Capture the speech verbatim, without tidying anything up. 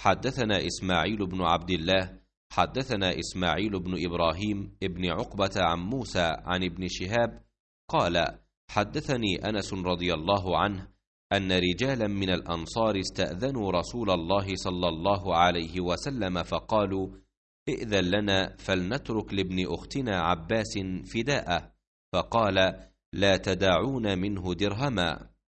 حدثنا إسماعيل بن عبد الله حدثنا إسماعيل بن إبراهيم ابن عقبة عن موسى عن ابن شهاب قال حدثني أنس رضي الله عنه أن رجالا من الأنصار استأذنوا رسول الله صلى الله عليه وسلم فقالوا ائذن لنا فلنترك لابن أختنا عباس فداءه، فقال لا تدعون منه درهما.